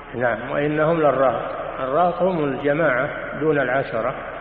نعم. وإنهم للرهط. الرهط هم الجماعة دون العشرة